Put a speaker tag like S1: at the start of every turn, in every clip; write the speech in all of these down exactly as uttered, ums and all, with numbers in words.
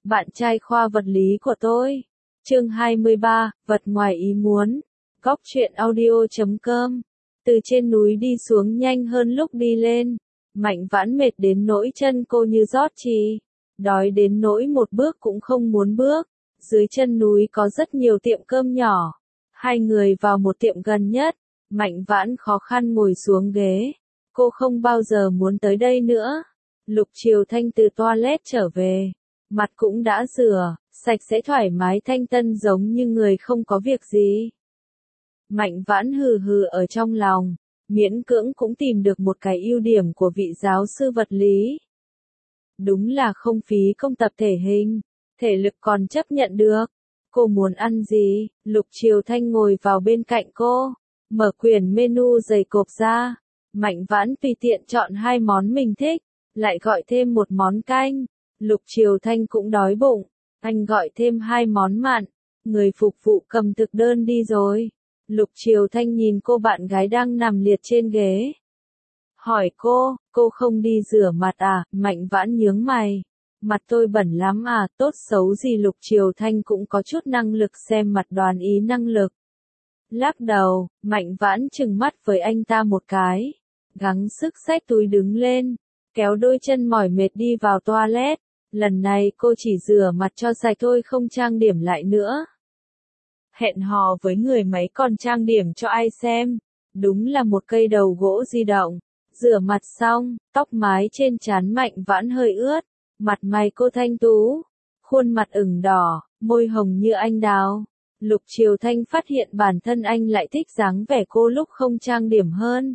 S1: bạn trai khoa vật lý của tôi. Chương hai mươi ba, vật ngoài ý muốn. Góc truyện audio chấm com. Từ trên núi đi xuống nhanh hơn lúc đi lên. Mạnh Vãn mệt đến nỗi chân cô như rót chì. Đói đến nỗi một bước cũng không muốn bước. Dưới chân núi có rất nhiều tiệm cơm nhỏ. Hai người vào một tiệm gần nhất. Mạnh Vãn khó khăn ngồi xuống ghế. Cô không bao giờ muốn tới đây nữa. Lục Triều Thanh từ toilet trở về. Mặt cũng đã rửa, sạch sẽ thoải mái thanh tân giống như người không có việc gì. Mạnh Vãn hừ hừ ở trong lòng, miễn cưỡng cũng tìm được một cái ưu điểm của vị giáo sư vật lý. Đúng là không phí công tập thể hình, thể lực còn chấp nhận được. Cô muốn ăn gì? Lục Triều Thanh ngồi vào bên cạnh cô, mở quyển menu dày cộp ra. Mạnh Vãn tùy tiện chọn hai món mình thích, lại gọi thêm một món canh. Lục Triều Thanh cũng đói bụng, anh gọi thêm hai món mặn. Người phục vụ cầm thực đơn đi rồi. Lục Triều Thanh nhìn cô bạn gái đang nằm liệt trên ghế. Hỏi cô, cô không đi rửa mặt à? Mạnh Vãn nhướng mày. Mặt tôi bẩn lắm à? Tốt xấu gì Lục Triều Thanh cũng có chút năng lực xem mặt đoán ý năng lực. Lắc đầu, Mạnh Vãn trừng mắt với anh ta một cái. Gắng sức xách túi đứng lên, kéo đôi chân mỏi mệt đi vào toilet. Lần này cô chỉ rửa mặt cho sạch thôi, không trang điểm lại nữa. Hẹn hò với người mấy còn trang điểm cho ai xem. Đúng là một cây đầu gỗ di động. Rửa mặt xong, tóc mái trên trán Mạnh Vãn hơi ướt. Mặt mày cô thanh tú, khuôn mặt ửng đỏ, môi hồng như anh đào. Lục Triều Thanh phát hiện bản thân anh lại thích dáng vẻ cô lúc không trang điểm hơn.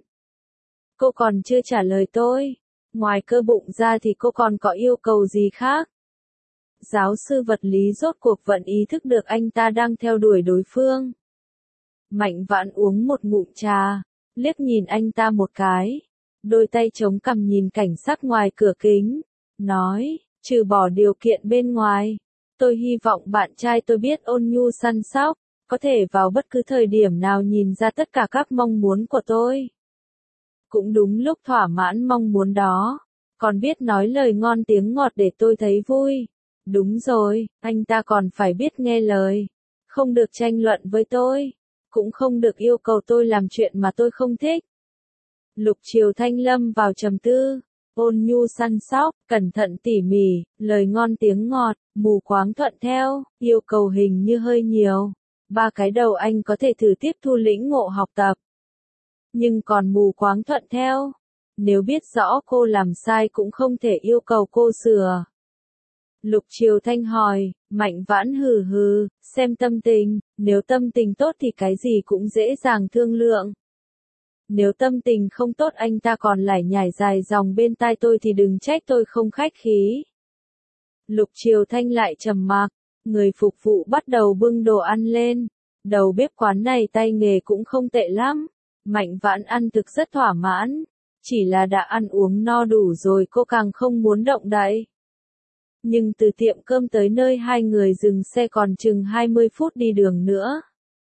S1: Cô còn chưa trả lời tôi. Ngoài cơ bụng ra thì cô còn có yêu cầu gì khác? Giáo sư vật lý rốt cuộc vẫn ý thức được anh ta đang theo đuổi đối phương. Mạnh Vãn uống một ngụm trà, liếc nhìn anh ta một cái. Đôi tay chống cằm nhìn cảnh sắc ngoài cửa kính. Nói, trừ bỏ điều kiện bên ngoài, tôi hy vọng bạn trai tôi biết ôn nhu săn sóc, có thể vào bất cứ thời điểm nào nhìn ra tất cả các mong muốn của tôi. Cũng đúng lúc thỏa mãn mong muốn đó, còn biết nói lời ngon tiếng ngọt để tôi thấy vui. Đúng rồi, anh ta còn phải biết nghe lời, không được tranh luận với tôi, cũng không được yêu cầu tôi làm chuyện mà tôi không thích. Lục Triều Thanh lâm vào trầm tư, ôn nhu săn sóc, cẩn thận tỉ mỉ, lời ngon tiếng ngọt, mù quáng thuận theo, yêu cầu hình như hơi nhiều. Ba cái đầu anh có thể thử tiếp thu lĩnh ngộ học tập. Nhưng còn mù quáng thuận theo, nếu biết rõ cô làm sai cũng không thể yêu cầu cô sửa. Lục Triều Thanh hỏi, Mạnh Vãn hừ hừ, xem tâm tình, nếu tâm tình tốt thì cái gì cũng dễ dàng thương lượng. Nếu tâm tình không tốt anh ta còn lải nhải dài dòng bên tai tôi thì đừng trách tôi không khách khí. Lục Triều Thanh lại trầm mặc, người phục vụ bắt đầu bưng đồ ăn lên. Đầu bếp quán này tay nghề cũng không tệ lắm. Mạnh Vãn ăn thực rất thỏa mãn. Chỉ là đã ăn uống no đủ rồi cô càng không muốn động đậy. Nhưng từ tiệm cơm tới nơi hai người dừng xe còn chừng hai mươi phút đi đường nữa.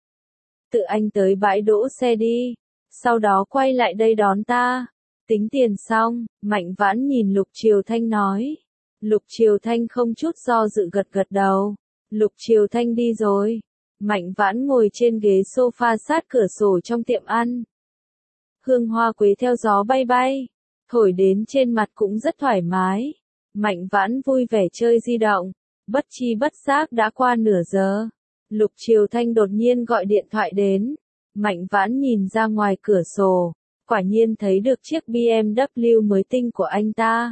S1: Tự anh tới bãi đỗ xe đi. Sau đó quay lại đây đón ta. Tính tiền xong, Mạnh Vãn nhìn Lục Triều Thanh nói. Lục Triều Thanh không chút do dự gật gật đầu. Lục Triều Thanh đi rồi. Mạnh Vãn ngồi trên ghế sofa sát cửa sổ trong tiệm ăn. Hương hoa quế theo gió bay bay, thổi đến trên mặt cũng rất thoải mái. Mạnh Vãn vui vẻ chơi di động, bất chi bất giác đã qua nửa giờ. Lục Triều Thanh đột nhiên gọi điện thoại đến. Mạnh Vãn nhìn ra ngoài cửa sổ, quả nhiên thấy được chiếc bê em vê mới tinh của anh ta.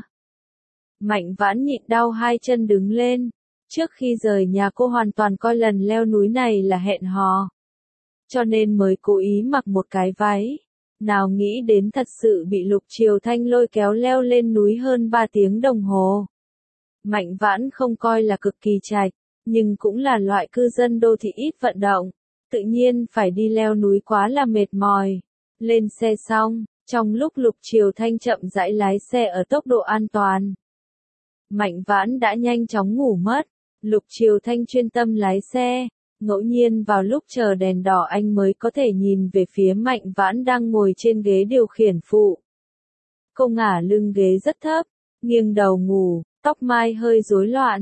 S1: Mạnh Vãn nhịn đau hai chân đứng lên. Trước khi rời nhà cô hoàn toàn coi lần leo núi này là hẹn hò. Cho nên mới cố ý mặc một cái váy. Nào nghĩ đến thật sự bị Lục Triều Thanh lôi kéo leo lên núi hơn ba tiếng đồng hồ. Mạnh Vãn không coi là cực kỳ trạch, nhưng cũng là loại cư dân đô thị ít vận động. Tự nhiên phải đi leo núi quá là mệt mỏi. Lên xe xong, trong lúc Lục Triều Thanh chậm rãi lái xe ở tốc độ an toàn, Mạnh Vãn đã nhanh chóng ngủ mất. Lục Triều Thanh chuyên tâm lái xe, ngẫu nhiên vào lúc chờ đèn đỏ anh mới có thể nhìn về phía Mạnh Vãn đang ngồi trên ghế điều khiển phụ. Cô ngả lưng ghế rất thấp, nghiêng đầu ngủ, tóc mai hơi rối loạn,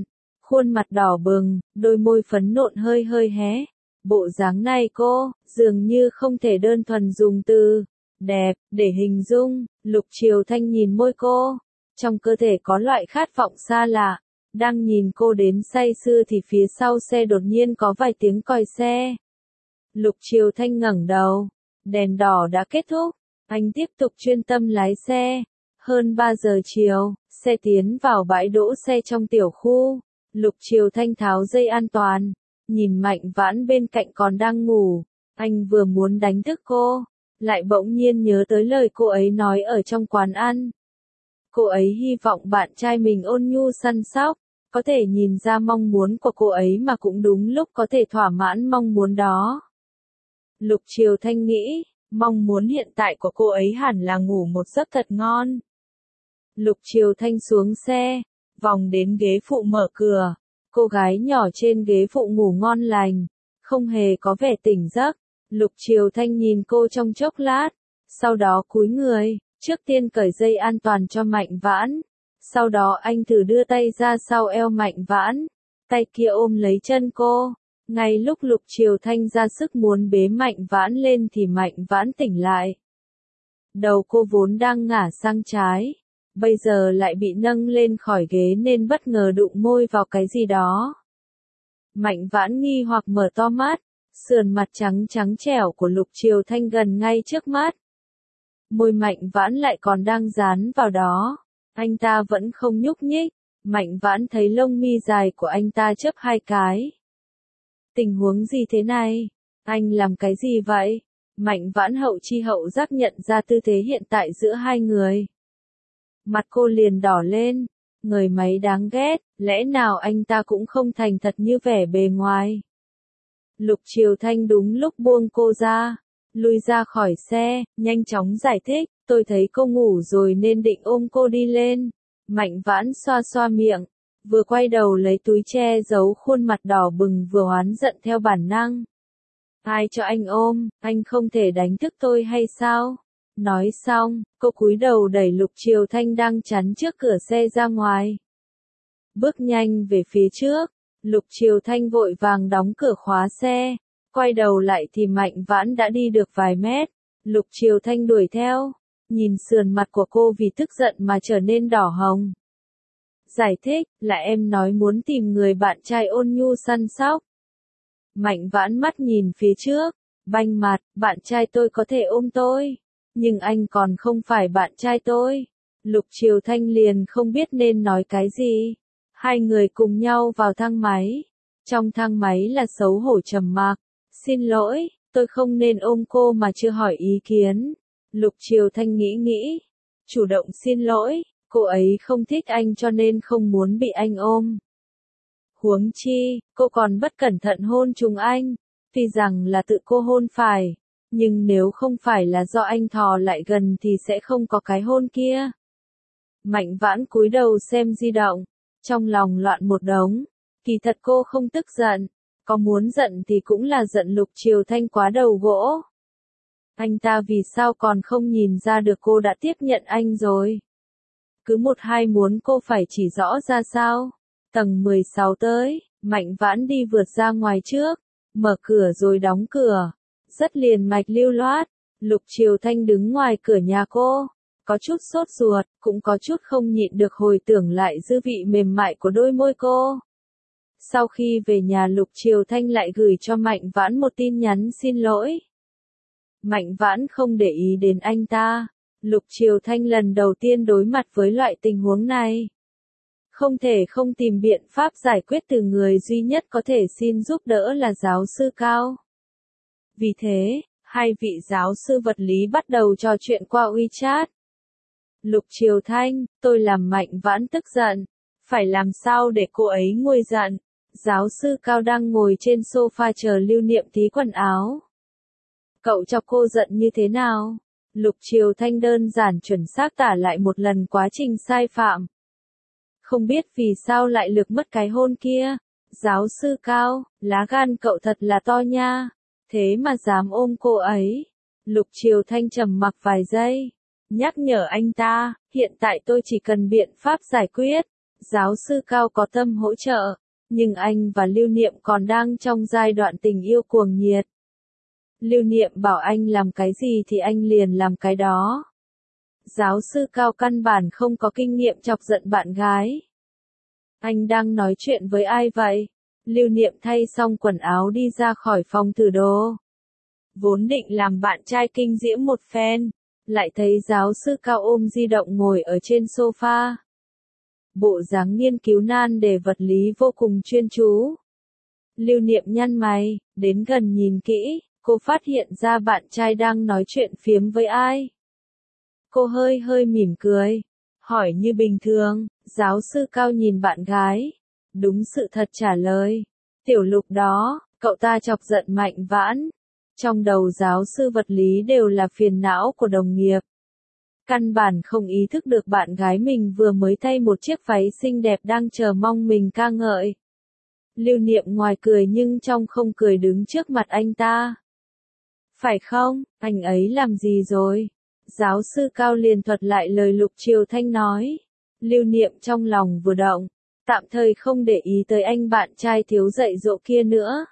S1: khuôn mặt đỏ bừng, đôi môi phấn nộn hơi hơi hé. Bộ dáng này cô, dường như không thể đơn thuần dùng từ đẹp để hình dung. Lục Triều Thanh nhìn môi cô, trong cơ thể có loại khát vọng xa lạ. Đang nhìn cô đến say sưa thì phía sau xe đột nhiên có vài tiếng còi xe. Lục Triều Thanh ngẩng đầu, đèn đỏ đã kết thúc, anh tiếp tục chuyên tâm lái xe. Hơn ba giờ chiều, xe tiến vào bãi đỗ xe trong tiểu khu. Lục Triều Thanh tháo dây an toàn, nhìn Mạnh Vãn bên cạnh còn đang ngủ. Anh vừa muốn đánh thức cô, lại bỗng nhiên nhớ tới lời cô ấy nói ở trong quán ăn. Cô ấy hy vọng bạn trai mình ôn nhu săn sóc, có thể nhìn ra mong muốn của cô ấy mà cũng đúng lúc có thể thỏa mãn mong muốn đó. Lục Triều Thanh nghĩ, mong muốn hiện tại của cô ấy hẳn là ngủ một giấc thật ngon. Lục Triều Thanh xuống xe, vòng đến ghế phụ mở cửa. Cô gái nhỏ trên ghế phụ ngủ ngon lành, không hề có vẻ tỉnh giấc. Lục Triều Thanh nhìn cô trong chốc lát, sau đó cúi người, trước tiên cởi dây an toàn cho Mạnh Vãn. Sau đó anh thử đưa tay ra sau eo Mạnh Vãn, tay kia ôm lấy chân cô. Ngay lúc Lục Triều Thanh ra sức muốn bế Mạnh Vãn lên thì Mạnh Vãn tỉnh lại. Đầu cô vốn đang ngả sang trái, bây giờ lại bị nâng lên khỏi ghế nên bất ngờ đụng môi vào cái gì đó. Mạnh Vãn nghi hoặc mở to mắt, sườn mặt trắng trắng trẻo của Lục Triều Thanh gần ngay trước mắt. Môi Mạnh Vãn lại còn đang dán vào đó, anh ta vẫn không nhúc nhích. Mạnh Vãn thấy lông mi dài của anh ta chớp hai cái. Tình huống gì thế này? Anh làm cái gì vậy? Mạnh Vãn hậu chi hậu giác nhận ra tư thế hiện tại giữa hai người. Mặt cô liền đỏ lên, người máy đáng ghét, lẽ nào anh ta cũng không thành thật như vẻ bề ngoài. Lục Triều Thanh đúng lúc buông cô ra, lui ra khỏi xe, nhanh chóng giải thích, tôi thấy cô ngủ rồi nên định ôm cô đi lên. Mạnh Vãn xoa xoa miệng, vừa quay đầu lấy túi che giấu khuôn mặt đỏ bừng vừa oán giận theo bản năng. Ai cho anh ôm, anh không thể đánh thức tôi hay sao? Nói xong, cô cúi đầu đẩy Lục Triều Thanh đang chắn trước cửa xe ra ngoài. Bước nhanh về phía trước, Lục Triều Thanh vội vàng đóng cửa khóa xe, quay đầu lại thì Mạnh Vãn đã đi được vài mét. Lục Triều Thanh đuổi theo, nhìn sườn mặt của cô vì tức giận mà trở nên đỏ hồng. Giải thích, là em nói muốn tìm người bạn trai ôn nhu săn sóc. Mạnh Vãn mắt nhìn phía trước, banh mặt, bạn trai tôi có thể ôm tôi, nhưng anh còn không phải bạn trai tôi. Lục Triều Thanh liền không biết nên nói cái gì. Hai người cùng nhau vào thang máy. Trong thang máy là xấu hổ trầm mặc. Xin lỗi, tôi không nên ôm cô mà chưa hỏi ý kiến. Lục Triều Thanh nghĩ nghĩ, chủ động xin lỗi, cô ấy không thích anh cho nên không muốn bị anh ôm. Huống chi, cô còn bất cẩn thận hôn trúng anh, tuy rằng là tự cô hôn phải, nhưng nếu không phải là do anh thò lại gần thì sẽ không có cái hôn kia. Mạnh Vãn cúi đầu xem di động, trong lòng loạn một đống, kỳ thật cô không tức giận, có muốn giận thì cũng là giận Lục Triều Thanh quá đầu gỗ. Anh ta vì sao còn không nhìn ra được cô đã tiếp nhận anh rồi? Cứ một hai muốn cô phải chỉ rõ ra sao? Tầng mười sáu tới, Mạnh Vãn đi vượt ra ngoài trước, mở cửa rồi đóng cửa, rất liền mạch lưu loát. Lục Triều Thanh đứng ngoài cửa nhà cô, có chút sốt ruột, cũng có chút không nhịn được hồi tưởng lại dư vị mềm mại của đôi môi cô. Sau khi về nhà Lục Triều Thanh lại gửi cho Mạnh Vãn một tin nhắn xin lỗi. Mạnh Vãn không để ý đến anh ta. Lục Triều Thanh lần đầu tiên đối mặt với loại tình huống này. Không thể không tìm biện pháp giải quyết từ người duy nhất có thể xin giúp đỡ là giáo sư Cao. Vì thế, hai vị giáo sư vật lý bắt đầu trò chuyện qua WeChat. Lục Triều Thanh, tôi làm Mạnh Vãn tức giận. Phải làm sao để cô ấy nguôi giận? Giáo sư Cao đang ngồi trên sofa chờ Lưu Niệm tí quần áo. Cậu cho cô giận như thế nào? Lục Triều Thanh đơn giản chuẩn xác tả lại một lần quá trình sai phạm. Không biết vì sao lại lược mất cái hôn kia. Giáo sư Cao, lá gan cậu thật là to nha. Thế mà dám ôm cô ấy. Lục Triều Thanh trầm mặc vài giây. Nhắc nhở anh ta, hiện tại tôi chỉ cần biện pháp giải quyết. Giáo sư Cao có tâm hỗ trợ. Nhưng anh và Lưu Niệm còn đang trong giai đoạn tình yêu cuồng nhiệt. Lưu Niệm bảo anh làm cái gì thì anh liền làm cái đó. Giáo sư Cao căn bản không có kinh nghiệm chọc giận bạn gái. Anh đang nói chuyện với ai vậy? Lưu Niệm thay xong quần áo đi ra khỏi phòng thử đồ. Vốn định làm bạn trai kinh diễm một phen, lại thấy giáo sư Cao ôm di động ngồi ở trên sofa. Bộ dáng nghiên cứu nan đề vật lý vô cùng chuyên chú. Lưu Niệm nhăn mày, đến gần nhìn kỹ, cô phát hiện ra bạn trai đang nói chuyện phiếm với ai. Cô hơi hơi mỉm cười, hỏi như bình thường. Giáo sư Cao nhìn bạn gái, đúng sự thật trả lời. Tiểu Lục đó, cậu ta chọc giận Mạnh Vãn. Trong đầu giáo sư vật lý đều là phiền não của đồng nghiệp. Căn bản không ý thức được bạn gái mình vừa mới thay một chiếc váy xinh đẹp đang chờ mong mình ca ngợi. Lưu Niệm ngoài cười nhưng trong không cười đứng trước mặt anh ta. Phải không, anh ấy làm gì rồi? Giáo sư Cao liền thuật lại lời Lục Triều Thanh nói. Lưu Niệm trong lòng vừa động, tạm thời không để ý tới anh bạn trai thiếu dạy dỗ kia nữa.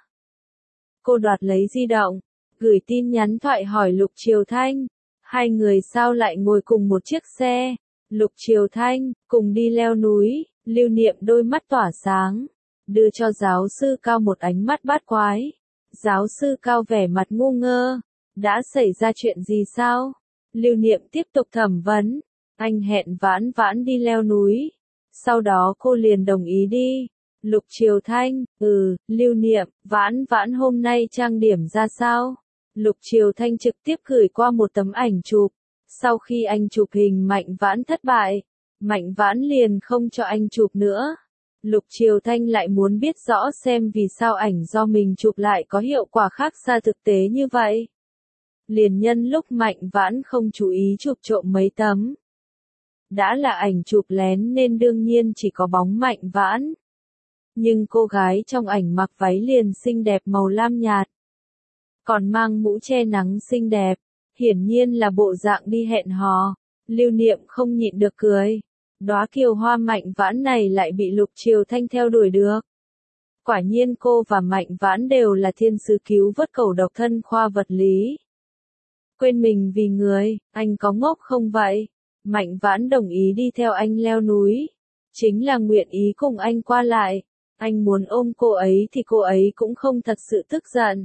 S1: Cô đoạt lấy di động, gửi tin nhắn thoại hỏi Lục Triều Thanh. Hai người sao lại ngồi cùng một chiếc xe? Lục Triều Thanh, cùng đi leo núi. Lưu Niệm đôi mắt tỏa sáng, đưa cho giáo sư Cao một ánh mắt bát quái. Giáo sư Cao vẻ mặt ngu ngơ. Đã xảy ra chuyện gì sao? Lưu Niệm tiếp tục thẩm vấn. Anh hẹn Vãn Vãn đi leo núi. Sau đó cô liền đồng ý đi. Lục Triều Thanh, ừ, Lưu Niệm, Vãn Vãn hôm nay trang điểm ra sao? Lục Triều Thanh trực tiếp gửi qua một tấm ảnh chụp. Sau khi anh chụp hình Mạnh Vãn thất bại, Mạnh Vãn liền không cho anh chụp nữa. Lục Triều Thanh lại muốn biết rõ xem vì sao ảnh do mình chụp lại có hiệu quả khác xa thực tế như vậy. Liền nhân lúc Mạnh Vãn không chú ý chụp trộm mấy tấm. Đã là ảnh chụp lén nên đương nhiên chỉ có bóng Mạnh Vãn. Nhưng cô gái trong ảnh mặc váy liền xinh đẹp màu lam nhạt. Còn mang mũ che nắng xinh đẹp, hiển nhiên là bộ dạng đi hẹn hò. Lưu Niệm không nhịn được cười. Đóa kiều hoa Mạnh Vãn này lại bị Lục Triều Thanh theo đuổi được. Quả nhiên cô và Mạnh Vãn đều là thiên sứ cứu vớt cầu độc thân khoa vật lý. Quên mình vì người, anh có ngốc không vậy? Mạnh Vãn đồng ý đi theo anh leo núi. Chính là nguyện ý cùng anh qua lại. Anh muốn ôm cô ấy thì cô ấy cũng không thật sự tức giận.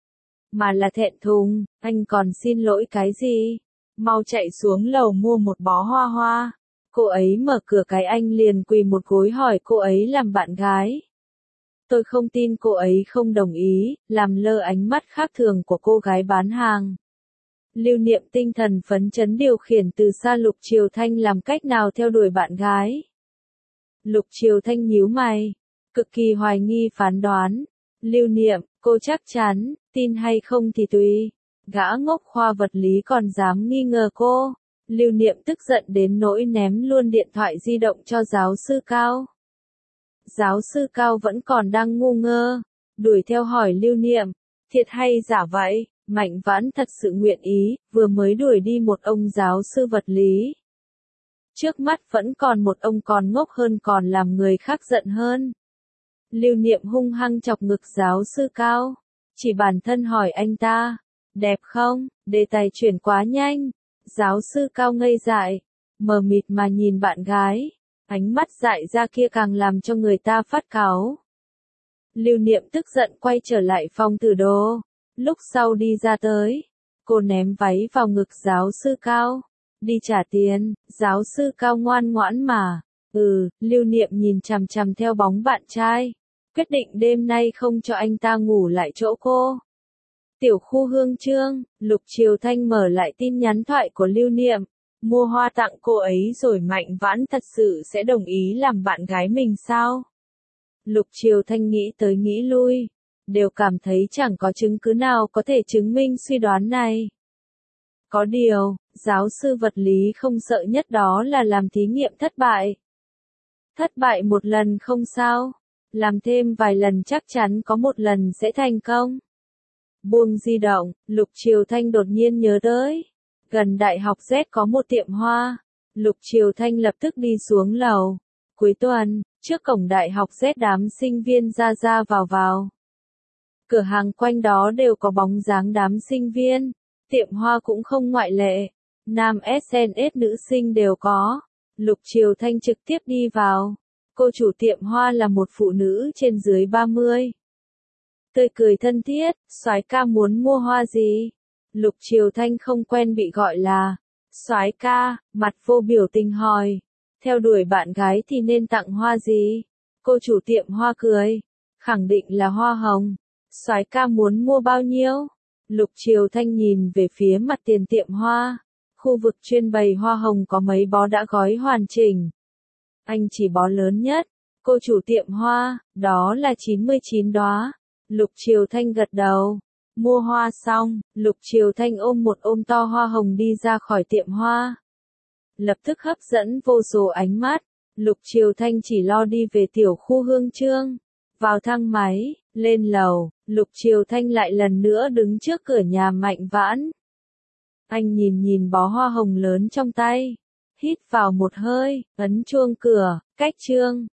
S1: Mà là thẹn thùng, anh còn xin lỗi cái gì? Mau chạy xuống lầu mua một bó hoa hoa. Cô ấy mở cửa cái anh liền quỳ một gối hỏi cô ấy làm bạn gái. Tôi không tin cô ấy không đồng ý, làm lơ ánh mắt khác thường của cô gái bán hàng. Lưu Niệm tinh thần phấn chấn điều khiển từ xa Lục Triều Thanh làm cách nào theo đuổi bạn gái. Lục Triều Thanh nhíu mày, cực kỳ hoài nghi phán đoán. Lưu Niệm, cô chắc chắn, tin hay không thì tùy. Gã ngốc khoa vật lý còn dám nghi ngờ cô. Lưu Niệm tức giận đến nỗi ném luôn điện thoại di động cho giáo sư Cao. Giáo sư Cao vẫn còn đang ngu ngơ, đuổi theo hỏi Lưu Niệm, thiệt hay giả vậy? Mạnh Vãn thật sự nguyện ý, vừa mới đuổi đi một ông giáo sư vật lý. Trước mắt vẫn còn một ông còn ngốc hơn còn làm người khác giận hơn. Lưu Niệm hung hăng chọc ngực giáo sư Cao, chỉ bản thân hỏi anh ta, đẹp không? Đề tài chuyển quá nhanh. Giáo sư Cao ngây dại, mờ mịt mà nhìn bạn gái, ánh mắt dại ra kia càng làm cho người ta phát cáu. Lưu Niệm tức giận quay trở lại phòng thử đồ. Lúc sau đi ra tới, cô ném váy vào ngực giáo sư Cao. Đi trả tiền, giáo sư Cao ngoan ngoãn mà. Ừ, Lưu Niệm nhìn chằm chằm theo bóng bạn trai. Quyết định đêm nay không cho anh ta ngủ lại chỗ cô. Tiểu khu Hương Trương, Lục Triều Thanh mở lại tin nhắn thoại của Lưu Niệm. Mua hoa tặng cô ấy rồi Mạnh Vãn thật sự sẽ đồng ý làm bạn gái mình sao? Lục Triều Thanh nghĩ tới nghĩ lui. Đều cảm thấy chẳng có chứng cứ nào có thể chứng minh suy đoán này. Có điều, giáo sư vật lý không sợ nhất đó là làm thí nghiệm thất bại. Thất bại một lần không sao. Làm thêm vài lần chắc chắn có một lần sẽ thành công. Buông di động, Lục Triều Thanh đột nhiên nhớ tới. Gần Đại học Z có một tiệm hoa. Lục Triều Thanh lập tức đi xuống lầu. cuối tuần, trước cổng đại học Z đám sinh viên ra ra vào vào. Cửa hàng quanh đó đều có bóng dáng đám sinh viên, tiệm hoa cũng không ngoại lệ. Nam ét en ét nữ sinh đều có. Lục Triều Thanh trực tiếp đi vào. Cô chủ tiệm hoa là một phụ nữ trên dưới ba mươi. Tươi cười thân thiết, soái ca muốn mua hoa gì? Lục Triều Thanh không quen bị gọi là soái ca, mặt vô biểu tình hỏi. Theo đuổi bạn gái thì nên tặng hoa gì? Cô chủ tiệm hoa cười. Khẳng định là hoa hồng. Soái ca muốn mua bao nhiêu? Lục Triều Thanh nhìn về phía mặt tiền tiệm hoa. Khu vực chuyên bày hoa hồng có mấy bó đã gói hoàn chỉnh. Anh chỉ bó lớn nhất. Cô chủ tiệm hoa, đó là chín mươi chín đóa. Lục Triều Thanh gật đầu. Mua hoa xong, Lục Triều Thanh ôm một ôm to hoa hồng đi ra khỏi tiệm hoa. Lập tức hấp dẫn vô số ánh mắt. Lục Triều Thanh chỉ lo đi về tiểu khu Hương Trương. Vào thang máy, lên lầu, Lục Triều Thanh lại lần nữa đứng trước cửa nhà Mạnh Vãn. Anh nhìn nhìn bó hoa hồng lớn trong tay. Hít vào một hơi, ấn chuông cửa, cách trương.